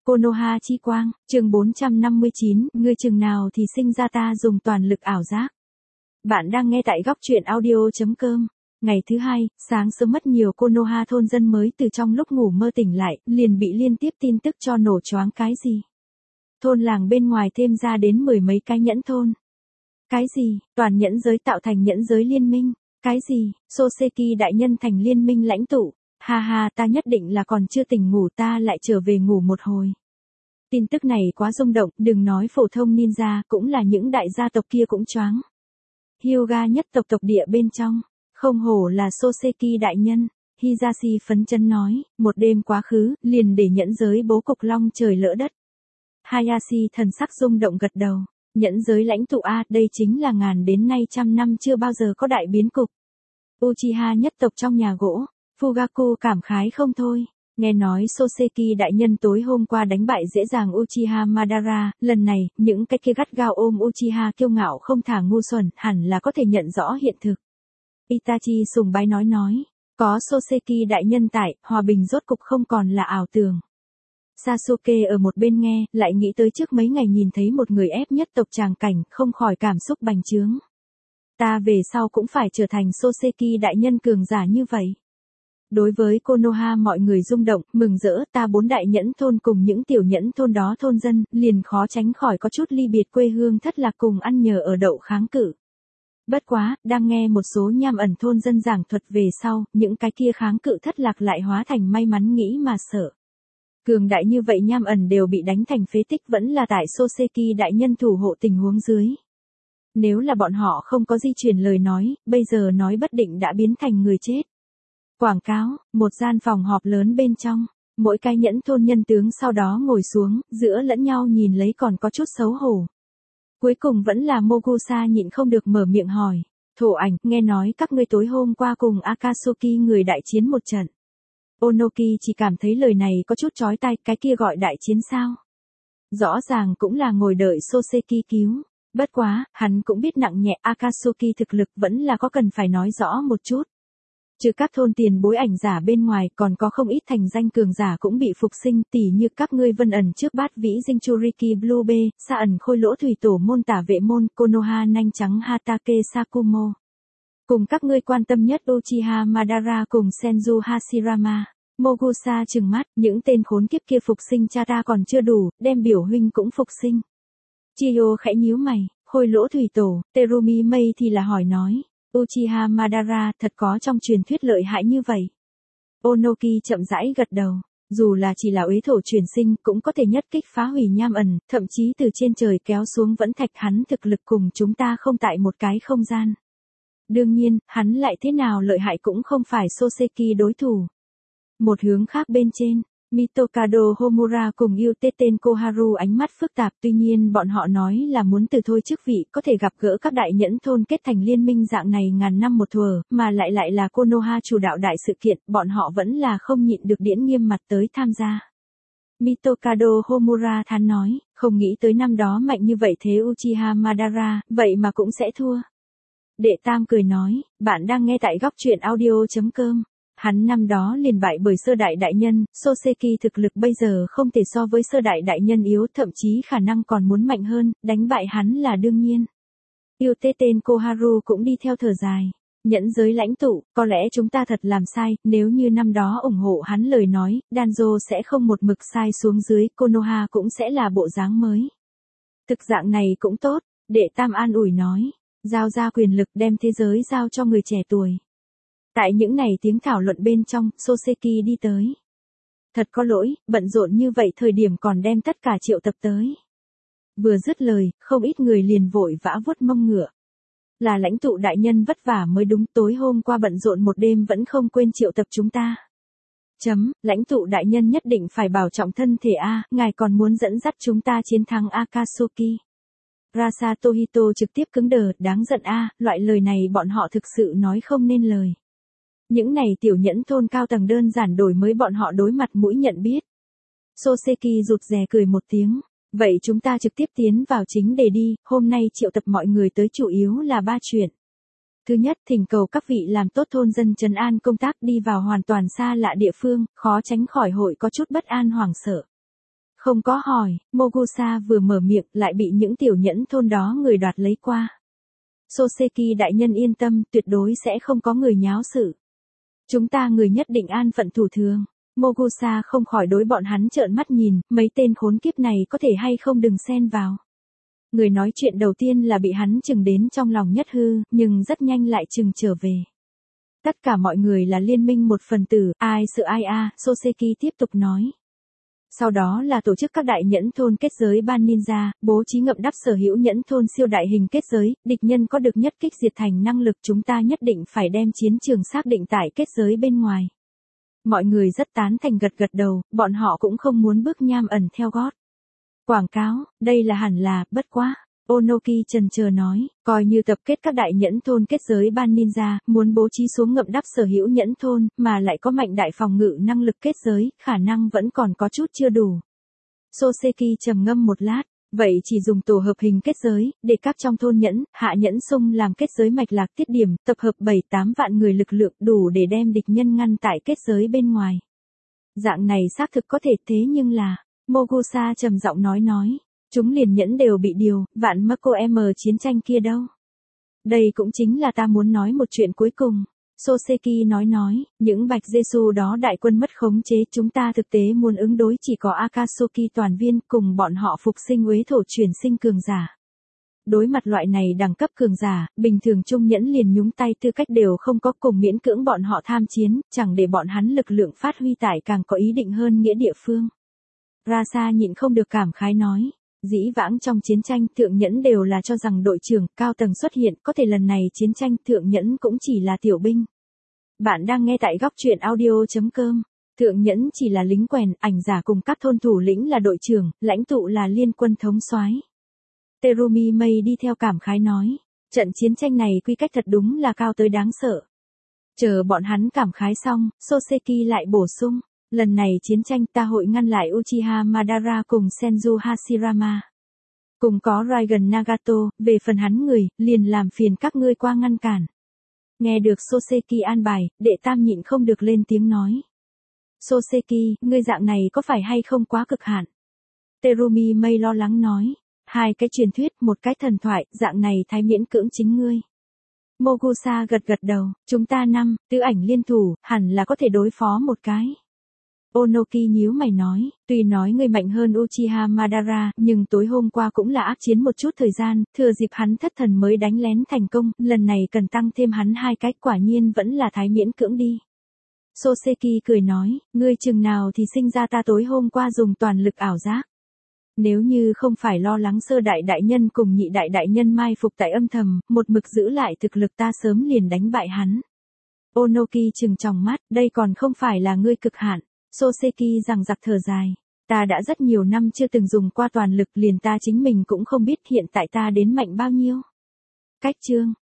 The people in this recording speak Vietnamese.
Konoha chi quang, chương 459, ngươi chừng nào thì sinh ra ta dùng toàn lực ảo giác. Bạn đang nghe tại góc truyện audio.com. Ngày thứ hai, sáng sớm mất nhiều Konoha thôn dân mới từ trong lúc ngủ mơ tỉnh lại, liền bị liên tiếp tin tức cho nổ choáng cái gì. Thôn làng bên ngoài thêm ra đến 10 mấy cái nhẫn thôn. Cái gì, toàn nhẫn giới tạo thành nhẫn giới liên minh. Cái gì, Soseki đại nhân thành liên minh lãnh tụ. Ha ha, ta nhất định là còn chưa tỉnh ngủ, ta lại trở về ngủ một hồi. Tin tức này quá rung động, đừng nói phổ thông ninja, cũng là những đại gia tộc kia cũng choáng. Hyuga nhất tộc địa bên trong, không hổ là Soseki đại nhân. Hisashi phấn chấn nói, một đêm quá khứ, liền để nhẫn giới bố cục long trời lỡ đất. Hayashi thần sắc rung động gật đầu, nhẫn giới lãnh tụ A, đây chính là ngàn đến nay trăm năm chưa bao giờ có đại biến cục. Uchiha nhất tộc trong nhà gỗ, Fugaku cảm khái không thôi. Nghe nói Soseki đại nhân tối hôm qua đánh bại dễ dàng Uchiha Madara, lần này, những cái kia gắt gao ôm Uchiha kiêu ngạo không thả ngu xuẩn, hẳn là có thể nhận rõ hiện thực. Itachi sùng bái nói, có Soseki đại nhân tại, hòa bình rốt cục không còn là ảo tưởng. Sasuke ở một bên nghe, lại nghĩ tới trước mấy ngày nhìn thấy một người ép nhất tộc tràng cảnh, không khỏi cảm xúc bành trướng. Ta về sau cũng phải trở thành Soseki đại nhân cường giả như vậy. Đối với Konoha mọi người rung động, mừng rỡ, ta 4 đại nhẫn thôn cùng những tiểu nhẫn thôn đó thôn dân, liền khó tránh khỏi có chút ly biệt quê hương thất lạc cùng ăn nhờ ở đậu kháng cự. Bất quá, đang nghe một số nham ẩn thôn dân giảng thuật về sau, những cái kia kháng cự thất lạc lại hóa thành may mắn nghĩ mà sợ. Cường đại như vậy nham ẩn đều bị đánh thành phế tích vẫn là tại Soseki đại nhân thủ hộ tình huống dưới. Nếu là bọn họ không có di chuyển lời nói, bây giờ nói bất định đã biến thành người chết. Quảng cáo, một gian phòng họp lớn bên trong, mỗi cái nhẫn thôn nhân tướng sau đó ngồi xuống, giữa lẫn nhau nhìn lấy còn có chút xấu hổ. Cuối cùng vẫn là Mogusa nhịn không được mở miệng hỏi, Thổ Ảnh, nghe nói các ngươi tối hôm qua cùng Akatsuki người đại chiến một trận. Onoki chỉ cảm thấy lời này có chút chói tai, cái kia gọi đại chiến sao? Rõ ràng cũng là ngồi đợi Soseki cứu. Bất quá, hắn cũng biết nặng nhẹ Akatsuki thực lực vẫn là có cần phải nói rõ một chút. Trừ các thôn tiền bối ảnh giả bên ngoài còn có không ít thành danh cường giả cũng bị phục sinh tỉ như các ngươi vân ẩn trước bát vĩ Jinchuriki Blue Bay, Sa ẩn khôi lỗ thủy tổ môn tả vệ môn, Konoha nanh trắng Hatake Sakumo. Cùng các ngươi quan tâm nhất Uchiha Madara cùng Senju Hashirama. Mogusa trừng mắt, những tên khốn kiếp kia phục sinh cha ta còn chưa đủ, đem biểu huynh cũng phục sinh. Chiyo khẽ nhíu mày, khôi lỗ thủy tổ, Terumi Mei thì là hỏi nói, Uchiha Madara thật có trong truyền thuyết lợi hại như vậy. Onoki chậm rãi gật đầu, dù là chỉ là uế thổ chuyển sinh cũng có thể nhất kích phá hủy nham ẩn, thậm chí từ trên trời kéo xuống vẫn thạch, hắn thực lực cùng chúng ta không tại một cái không gian. Đương nhiên, hắn lại thế nào lợi hại cũng không phải Soseki đối thủ. Một hướng khác bên trên, Mitokado Homura cùng Yuteten Koharu ánh mắt phức tạp, tuy nhiên bọn họ nói là muốn từ thôi chức vị có thể gặp gỡ các đại nhẫn thôn kết thành liên minh dạng này ngàn năm một thuở, mà lại là Konoha chủ đạo đại sự kiện, bọn họ vẫn là không nhịn được điễn nghiêm mặt tới tham gia. Mitokado Homura thán nói, không nghĩ tới năm đó mạnh như vậy thế Uchiha Madara, vậy mà cũng sẽ thua. Đệ Tam cười nói, bạn đang nghe tại góc truyện audio.com. Hắn năm đó liền bại bởi sơ đại đại nhân, Soseki thực lực bây giờ không thể so với sơ đại đại nhân yếu, thậm chí khả năng còn muốn mạnh hơn, đánh bại hắn là đương nhiên. Yuteten Koharu cũng đi theo thở dài. Nhẫn giới lãnh tụ, có lẽ chúng ta thật làm sai, nếu như năm đó ủng hộ hắn lời nói, Danzo sẽ không một mực sai xuống dưới, Konoha cũng sẽ là bộ dáng mới. Thực dạng này cũng tốt, Đệ Tam an ủi nói, giao ra quyền lực đem thế giới giao cho người trẻ tuổi. Tại những này tiếng thảo luận bên trong, Soseki đi tới. Thật có lỗi, bận rộn như vậy thời điểm còn đem tất cả triệu tập tới. Vừa dứt lời, không ít người liền vội vã vuốt mông ngựa. Là lãnh tụ đại nhân vất vả mới đúng, tối hôm qua bận rộn một đêm vẫn không quên triệu tập chúng ta. Lãnh tụ đại nhân nhất định phải bảo trọng thân thể a, ngài còn muốn dẫn dắt chúng ta chiến thắng Akatsuki. Rasa Tohito trực tiếp cứng đờ, đáng giận a, loại lời này bọn họ thực sự nói không nên lời. Những này tiểu nhẫn thôn cao tầng đơn giản đổi mới bọn họ đối mặt mũi nhận biết. Soseki rụt rè cười một tiếng. Vậy chúng ta trực tiếp tiến vào chính đề đi, hôm nay triệu tập mọi người tới chủ yếu là 3 chuyện. Thứ nhất, thỉnh cầu các vị làm tốt thôn dân trấn an công tác, đi vào hoàn toàn xa lạ địa phương, khó tránh khỏi hội có chút bất an hoảng sợ. Không có hỏi, Mogusa vừa mở miệng lại bị những tiểu nhẫn thôn đó người đoạt lấy qua. Soseki đại nhân yên tâm, tuyệt đối sẽ không có người nháo sự. Chúng ta người nhất định an phận thủ thường. Mogusa không khỏi đối bọn hắn trợn mắt nhìn, mấy tên khốn kiếp này có thể hay không đừng xen vào. Người nói chuyện đầu tiên là bị hắn chừng đến trong lòng nhất hư, nhưng rất nhanh lại chừng trở về. Tất cả mọi người là liên minh một phần tử, ai sợ ai a, Soseki tiếp tục nói. Sau đó là tổ chức các đại nhẫn thôn kết giới ban ninja, bố trí ngậm đắp sở hữu nhẫn thôn siêu đại hình kết giới, địch nhân có được nhất kích diệt thành năng lực, chúng ta nhất định phải đem chiến trường xác định tại kết giới bên ngoài. Mọi người rất tán thành gật gật đầu, bọn họ cũng không muốn bước nham ẩn theo gót. Quảng cáo, đây là hẳn là, bất quá. Onoki chần chờ nói, coi như tập kết các đại nhẫn thôn kết giới ban ninja, muốn bố trí xuống ngậm đắp sở hữu nhẫn thôn, mà lại có mạnh đại phòng ngự năng lực kết giới, khả năng vẫn còn có chút chưa đủ. Soseki trầm ngâm một lát, vậy chỉ dùng tổ hợp hình kết giới, để các trong thôn nhẫn, hạ nhẫn xung làm kết giới mạch lạc tiết điểm, tập hợp 7-8 vạn người lực lượng đủ để đem địch nhân ngăn tại kết giới bên ngoài. Dạng này xác thực có thể thế nhưng là, Mogusa trầm giọng nói. Chúng liền nhẫn đều bị điều, vạn Mako M chiến tranh kia đâu. Đây cũng chính là ta muốn nói một chuyện cuối cùng. Soseki nói, những Bạch Giêsu đó đại quân mất khống chế, chúng ta thực tế muốn ứng đối chỉ có Akatsuki toàn viên cùng bọn họ phục sinh uế thổ truyền sinh cường giả. Đối mặt loại này đẳng cấp cường giả, bình thường trung nhẫn liền nhúng tay tư cách đều không có, cùng miễn cưỡng bọn họ tham chiến, chẳng để bọn hắn lực lượng phát huy tại càng có ý định hơn nghĩa địa phương. Rasa nhịn không được cảm khái nói. Dĩ vãng trong chiến tranh thượng nhẫn đều là cho rằng đội trưởng cao tầng xuất hiện, có thể lần này chiến tranh thượng nhẫn cũng chỉ là tiểu binh. Bạn đang nghe tại góc truyện audio.com. Thượng nhẫn chỉ là lính quèn, ảnh giả cùng các thôn thủ lĩnh là đội trưởng, lãnh tụ là liên quân thống soái. Terumi Mei đi theo cảm khái nói, trận chiến tranh này quy cách thật đúng là cao tới đáng sợ. Chờ bọn hắn cảm khái xong, Soseki lại bổ sung. Lần này chiến tranh ta hội ngăn lại Uchiha Madara cùng Senju Hashirama. Cùng có Raigan Nagato, về phần hắn người, liền làm phiền các ngươi qua ngăn cản. Nghe được Soseki an bài, đệ tam nhịn không được lên tiếng nói. Soseki, ngươi dạng này có phải hay không quá cực hạn? Terumi Mei lo lắng nói. Hai cái truyền thuyết, một cái thần thoại, dạng này thái miễn cưỡng chính ngươi. Mogusa gật gật đầu, chúng ta tứ ảnh liên thủ, hẳn là có thể đối phó một cái. Onoki nhíu mày nói, tuy nói người mạnh hơn Uchiha Madara, nhưng tối hôm qua cũng là ác chiến một chút thời gian, thừa dịp hắn thất thần mới đánh lén thành công, lần này cần tăng thêm hắn hai cái, quả nhiên vẫn là thái miễn cưỡng đi. Soseki cười nói, ngươi chừng nào thì sinh ra ta tối hôm qua dùng toàn lực ảo giác. Nếu như không phải lo lắng sơ đại đại nhân cùng nhị đại đại nhân mai phục tại âm thầm, một mực giữ lại thực lực ta sớm liền đánh bại hắn. Onoki trừng tròng mắt, đây còn không phải là ngươi cực hạn. Soseki rằng giặc thở dài. Ta đã rất nhiều năm chưa từng dùng qua toàn lực, liền ta chính mình cũng không biết hiện tại ta đến mạnh bao nhiêu. Cách chương.